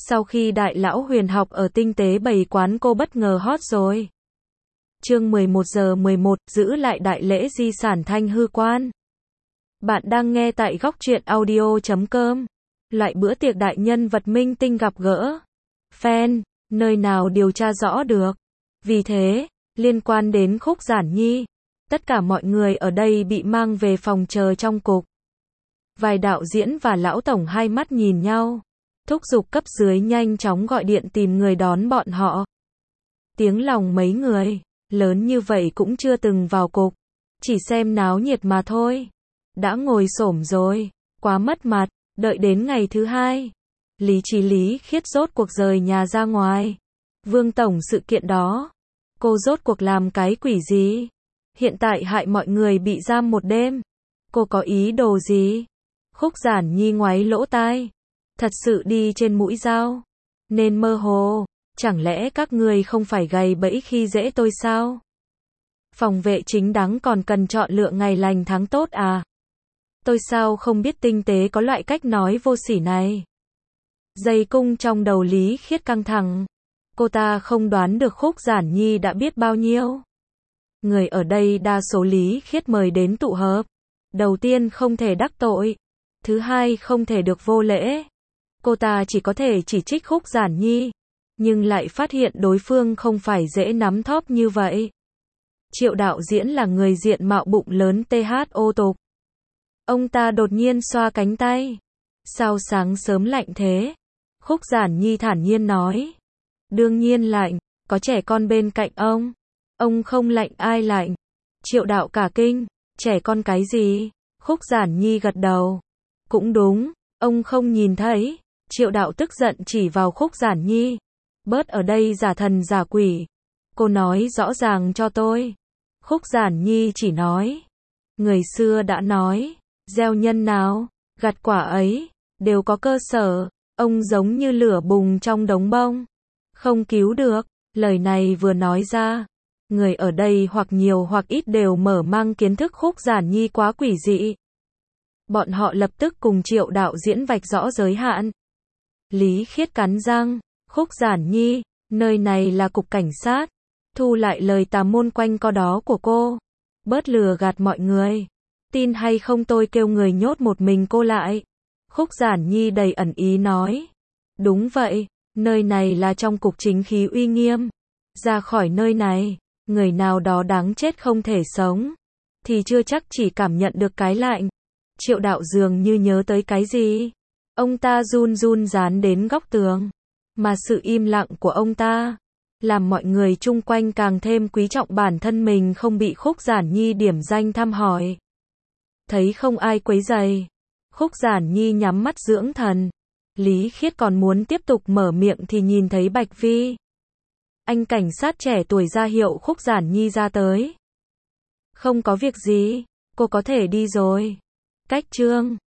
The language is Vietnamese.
Sau khi đại lão huyền học ở tinh tế bày quán cô bất ngờ hot rồi. Chương 11 giờ 11, giữ lại đại lễ di sản Thanh Hư Quan. Bạn đang nghe tại góc truyện audio.com. Loại bữa tiệc đại nhân vật minh tinh gặp gỡ fan, nơi nào điều tra rõ được. Vì thế, liên quan đến Khúc Giản Nhi, tất cả mọi người ở đây bị mang về phòng chờ trong cục. Vài đạo diễn và lão tổng hai mắt nhìn nhau, thúc giục cấp dưới nhanh chóng gọi điện tìm người đón bọn họ. Tiếng lòng mấy người lớn như vậy cũng chưa từng vào cục, chỉ xem náo nhiệt mà thôi. Đã ngồi xổm rồi, quá mất mặt. Đợi đến ngày thứ hai, Lý Khiết rốt cuộc rời nhà ra ngoài. Vương tổng, sự kiện đó, cô rốt cuộc làm cái quỷ gì? Hiện tại hại mọi người bị giam một đêm. Cô có ý đồ gì? Khúc Giản Nhi ngoáy lỗ tai. Thật sự đi trên mũi dao. Nên mơ hồ. Chẳng lẽ các người không phải gầy bẫy khi dễ tôi sao? Phòng vệ chính đáng còn cần chọn lựa ngày lành tháng tốt à? Tôi sao không biết tinh tế có loại cách nói vô sỉ này. Dây cung trong đầu Lý Khiết căng thẳng. Cô ta không đoán được Khúc Giản Nhi đã biết bao nhiêu. Người ở đây đa số Lý Khiết mời đến tụ họp. Đầu tiên không thể đắc tội. Thứ hai không thể được vô lễ. Cô ta chỉ có thể chỉ trích Khúc Giản Nhi. Nhưng lại phát hiện đối phương không phải dễ nắm thóp như vậy. Triệu đạo diễn là người diện mạo bụng lớn THO tục. Ông ta đột nhiên xoa cánh tay. Sao sáng sớm lạnh thế? Khúc Giản Nhi thản nhiên nói. Đương nhiên lạnh, có trẻ con bên cạnh ông. Ông không lạnh ai lạnh? Triệu đạo cả kinh. Trẻ con cái gì? Khúc Giản Nhi gật đầu. Cũng đúng, ông không nhìn thấy. Triệu đạo tức giận chỉ vào Khúc Giản Nhi. Bớt ở đây giả thần giả quỷ. Cô nói rõ ràng cho tôi. Khúc Giản Nhi chỉ nói. Người xưa đã nói, gieo nhân nào, gặt quả ấy, đều có cơ sở. Ông giống như lửa bùng trong đống bông. Không cứu được. Lời này vừa nói ra, người ở đây hoặc nhiều hoặc ít đều mở mang kiến thức Khúc Giản Nhi quá quỷ dị. Bọn họ lập tức cùng Triệu đạo diễn vạch rõ giới hạn. Lý Khiết cắn răng. Khúc Giản Nhi, nơi này là cục cảnh sát. Thu lại lời tà môn quanh co đó của cô. Bớt lừa gạt mọi người. Tin hay không tôi kêu người nhốt một mình cô lại. Khúc Giản Nhi đầy ẩn ý nói. Đúng vậy, nơi này là trong cục chính khí uy nghiêm. Ra khỏi nơi này, người nào đó đáng chết không thể sống. Thì chưa chắc chỉ cảm nhận được cái lạnh. Triệu đạo dường như nhớ tới cái gì. Ông ta run run dán đến góc tường. Mà sự im lặng của ông ta làm mọi người chung quanh càng thêm quý trọng bản thân mình không bị Khúc Giản Nhi điểm danh thăm hỏi. Thấy không ai quấy rầy, Khúc Giản Nhi nhắm mắt dưỡng thần. Lý Khiết còn muốn tiếp tục mở miệng thì nhìn thấy Bạch Vi. Anh cảnh sát trẻ tuổi ra hiệu Khúc Giản Nhi ra tới. Không có việc gì, cô có thể đi rồi. Cách chương